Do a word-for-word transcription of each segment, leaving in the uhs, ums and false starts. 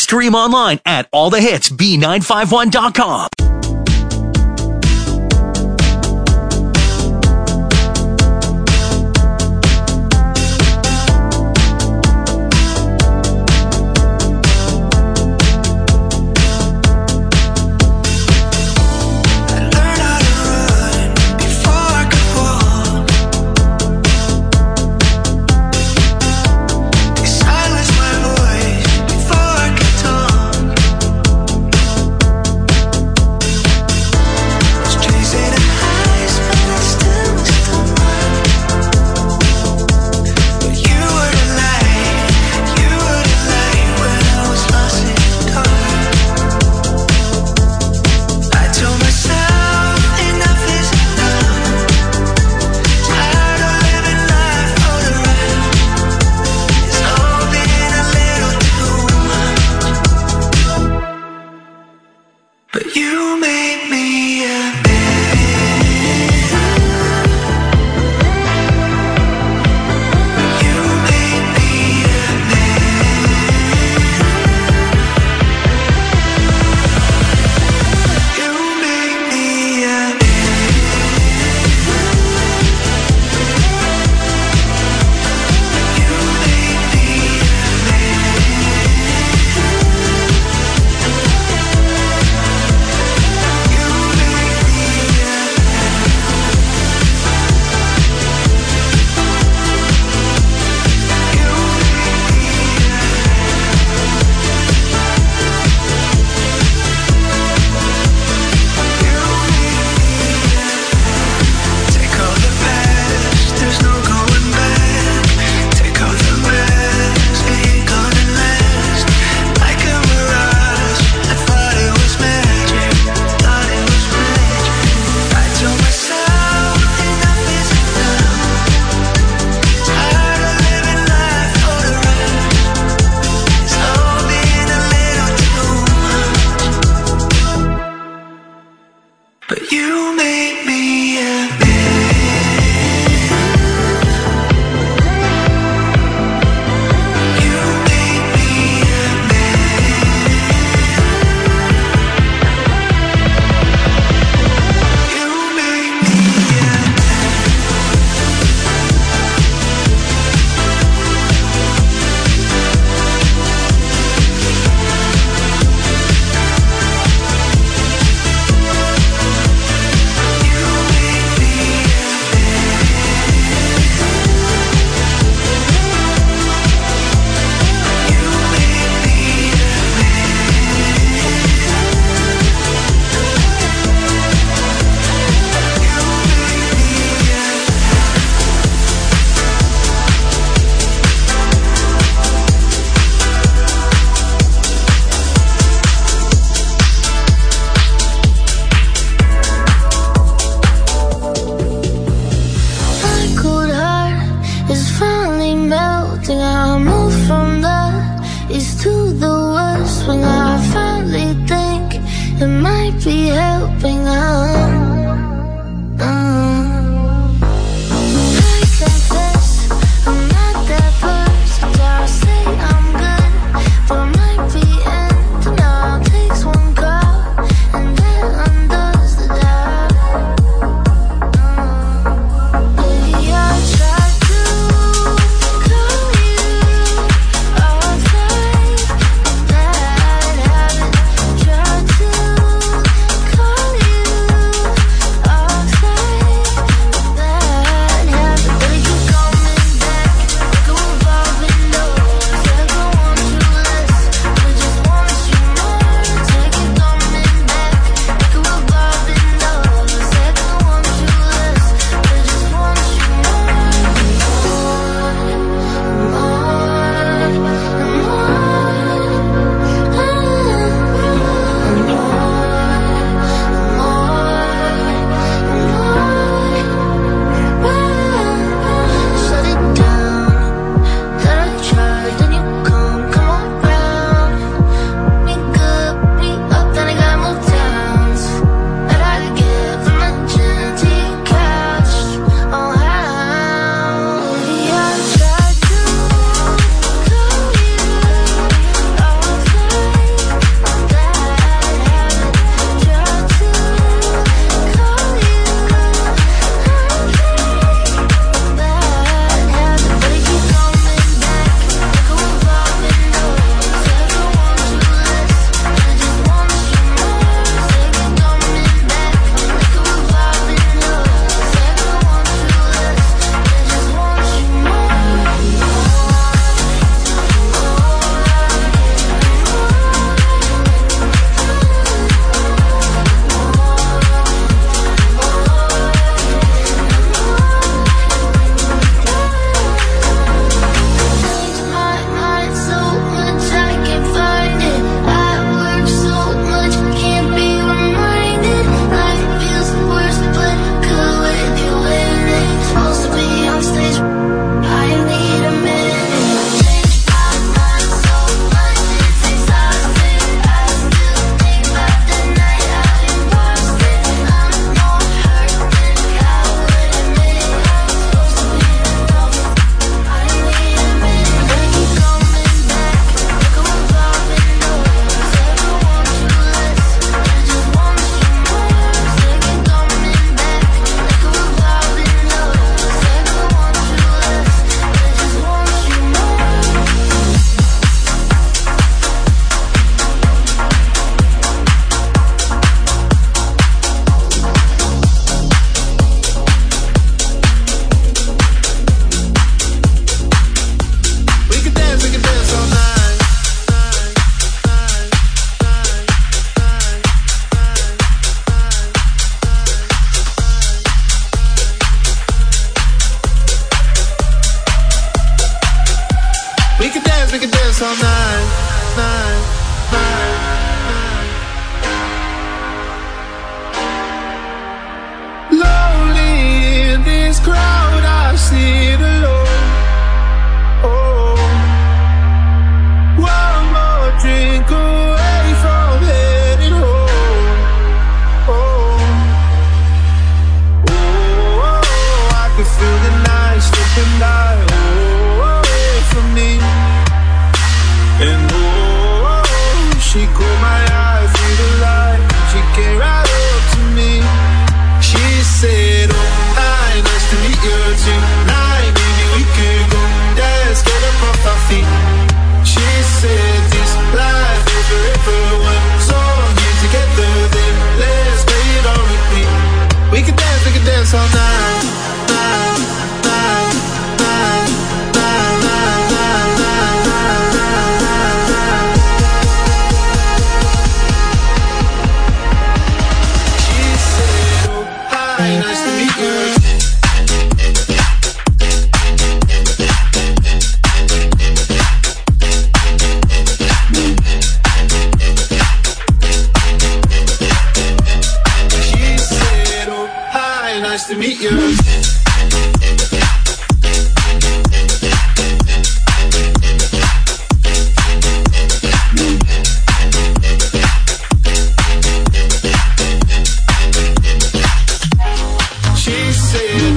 stream online at all the hits b nine five one dot com. this crowd, I see it alone. Oh, one more drink away from heading home. Oh, oh, I can feel the night slipping by, oh, away from me. And oh, she caught my eye through the light. She came right up to me. She said, oh, hi, nice to meet you tonight. Maybe we could go dance, get up off our feet. She said, this life is forever. One song here together, then let's play it on repeat. We could dance, we could dance all night, night, night, night, night, night, night, night, night, night. She said, oh, hi, nice to meet you. Nice to meet you. She said,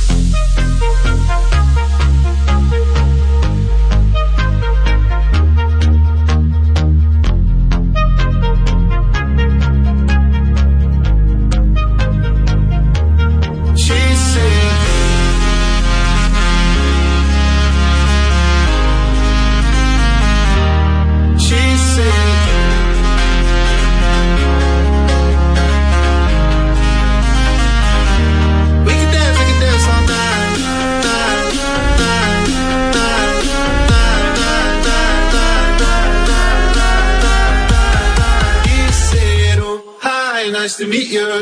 nice to meet you.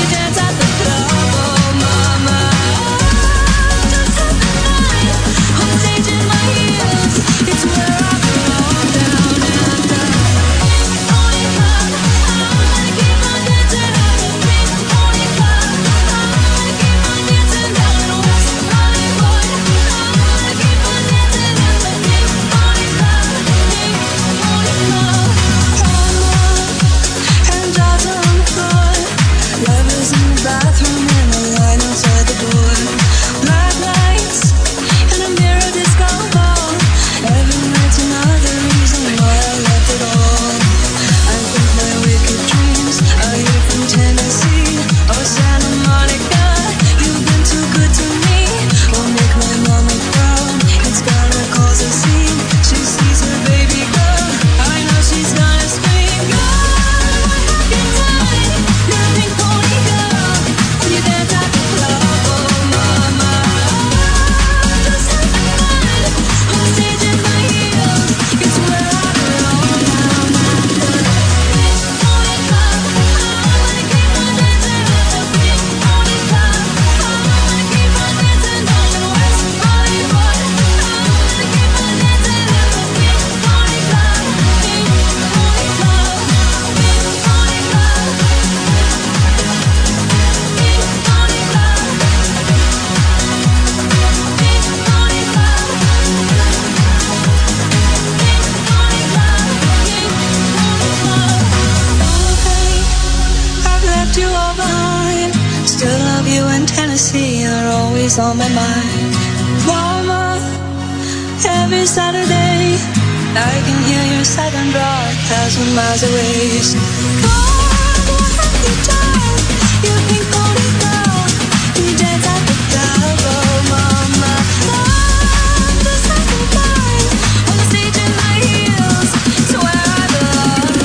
Oh always on my mind. Mama, every Saturday I can hear your silent broad a thousand miles away. So, God, what have you done? You think only God, we dance at the club, oh mama. Love the second time on the stage in my heels, to where I belong.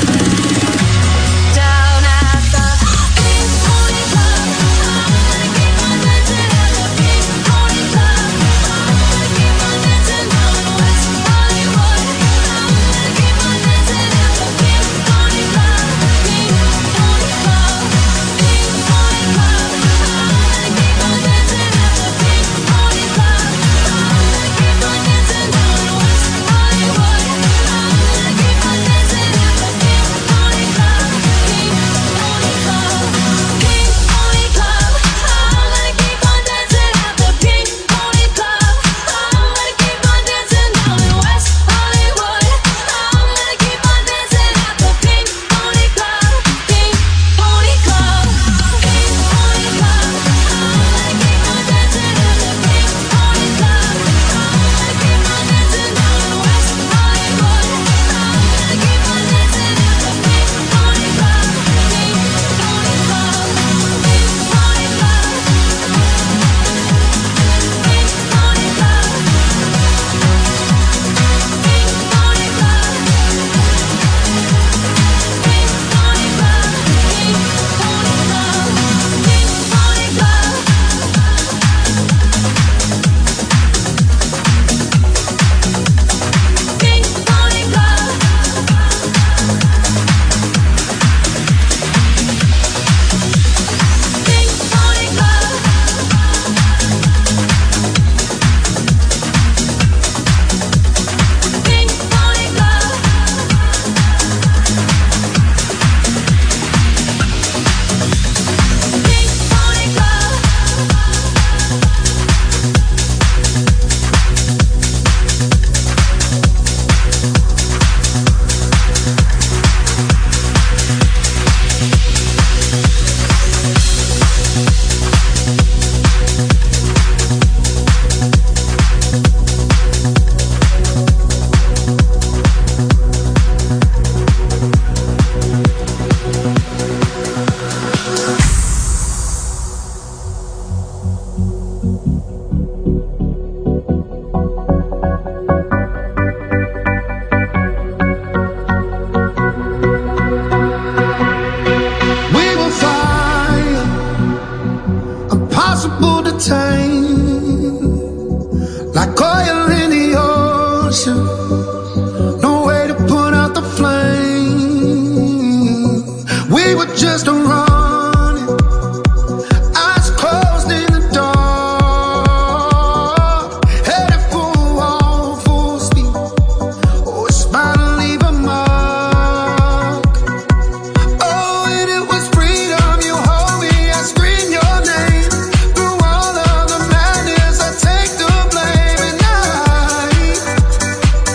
Down at the Pink Pony Club, I'm gonna keep on dancing at the Pink Pony Club. I'm gonna keep on dancing down in West Hollywood. I'm gonna keep on dancing at the Pink Pony Club, Pink Pony Club, Pink Pony Club. I'm gonna keep on dancing at the Pink Pony Club. I'm gonna keep on dancing down in West Hollywood. I'm gonna keep on dancing at the Pink Pony Club, Pink Pony Club, Pink Pony Club. I'm gonna keep on dancing at the Pink Pony Club. I'm gonna keep on dancing down in West Hollywood. I'm gonna keep on dancing at the Pink Pony Club, Pink Pony Club, Pink Pony Club. I'm gonna keep on dancing at the Pink Pony Club. I'm gonna keep on dancing down in West Hollywood. I'm gonna keep on dancing at the Pink Pony Club, Pink Pony Club, Pink Pony Club, Pink Pony Club, Pink Pony Club, Pink Pony Club, Pink Pony Club, Pink Pony Club. Pink Pony Club. Pink Pony Club. Pink Pony Club. Pink Pony Club. We will fire, impossible to tame, like oil in the ocean. No way to put out the flame. We were just running, eyes closed in the dark, headed for a wall, full speed. Oh, it's bound to leave a mark. Oh, and it was freedom. You hold me, I scream your name. Through all of the madness, I take the blame. And I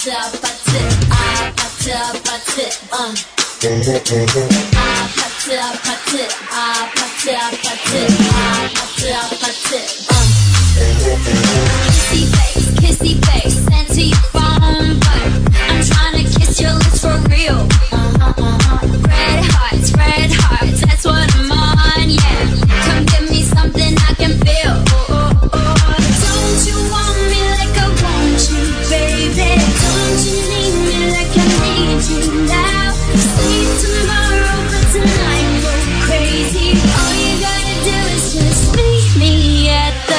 Kissy face, kissy face, send to your phone, but I'm trying to kiss your lips for real. Uh-huh, uh-huh. Red hearts, red hearts, that's what I'm on, yeah. Come give me something I can feel. Oh, oh, oh. Don't you want me like I want you, baby? Don't you need me like I need you now? Sleep tomorrow, but tonight go crazy. All you gotta do is just meet me at the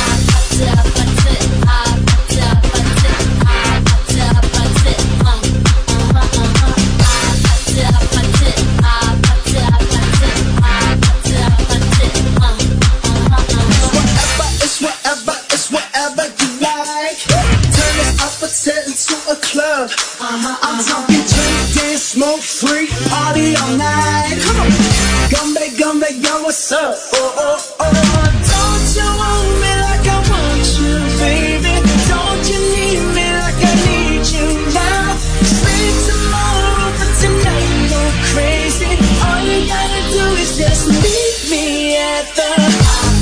I'm talking drink, dance, smoke, free, party all night. Come on, Gumbe, Gumbe, yo, what's up? Oh, oh, oh. Don't you want me like I want you, baby? Don't you need me like I need you now? Sleep tomorrow, but tonight go crazy. All you gotta do is just meet me at the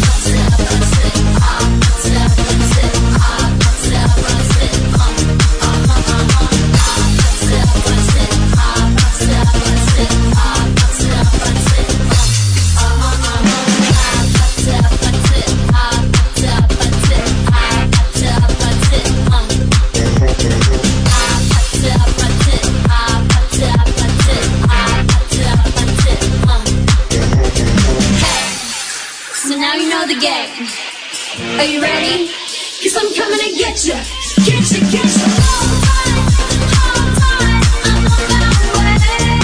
Are you ready? Cause I'm coming to get you, get you, get you. Hold tight, hold tight, I'm on my way.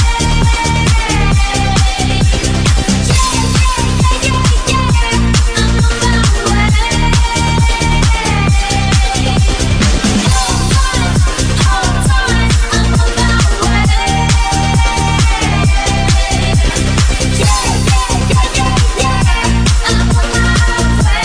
Yeah, yeah, yeah, yeah, yeah, I'm on my way. Hold tight, hold tight, I'm on my way. Yeah, yeah, yeah, yeah, yeah, I'm on my way.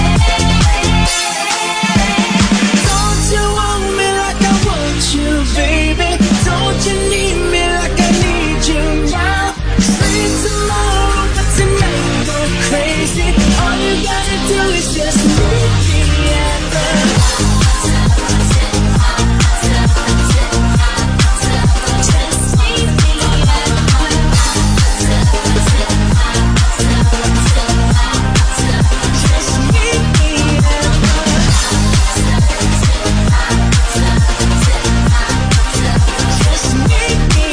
Don't you want me like I want you, baby? Don't you need me like I need you now? Sleep tomorrow, but tonight go crazy. All you gotta do is just meet me at the just meet me at just meet me at just meet me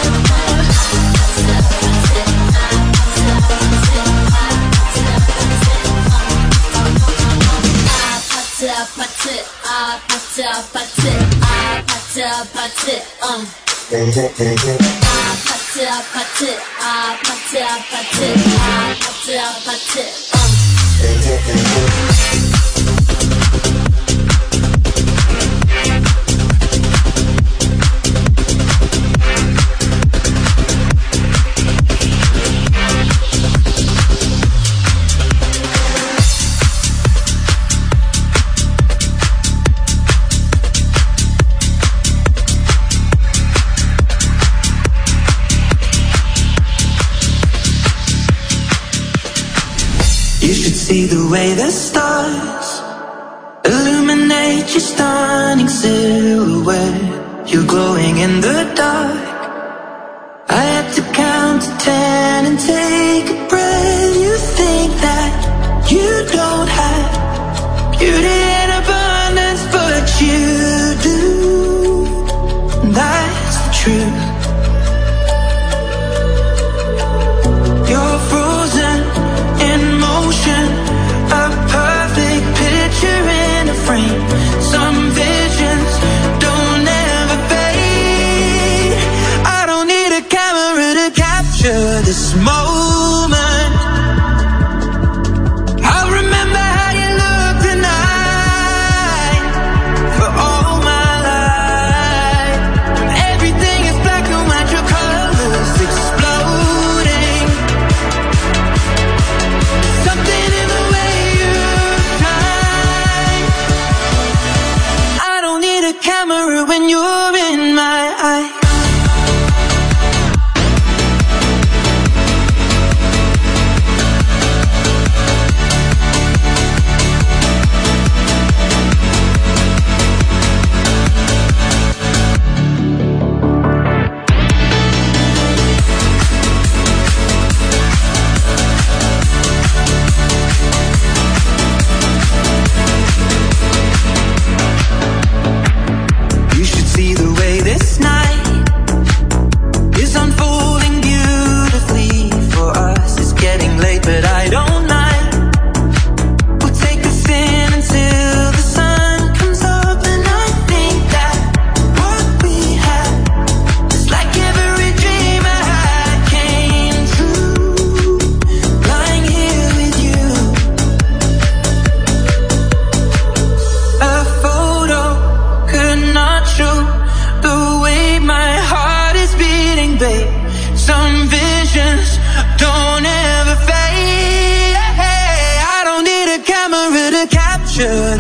You should see the way the stars illuminate your stunning silhouette. You're glowing in the dark. I had to count to ten and take a breath. You think that you don't have beauty in abundance, but you do. That's the truth. You're frozen in motion, a perfect picture in a frame. Some visions don't ever fade. I don't need a camera to capture this moment.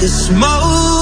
the smoke.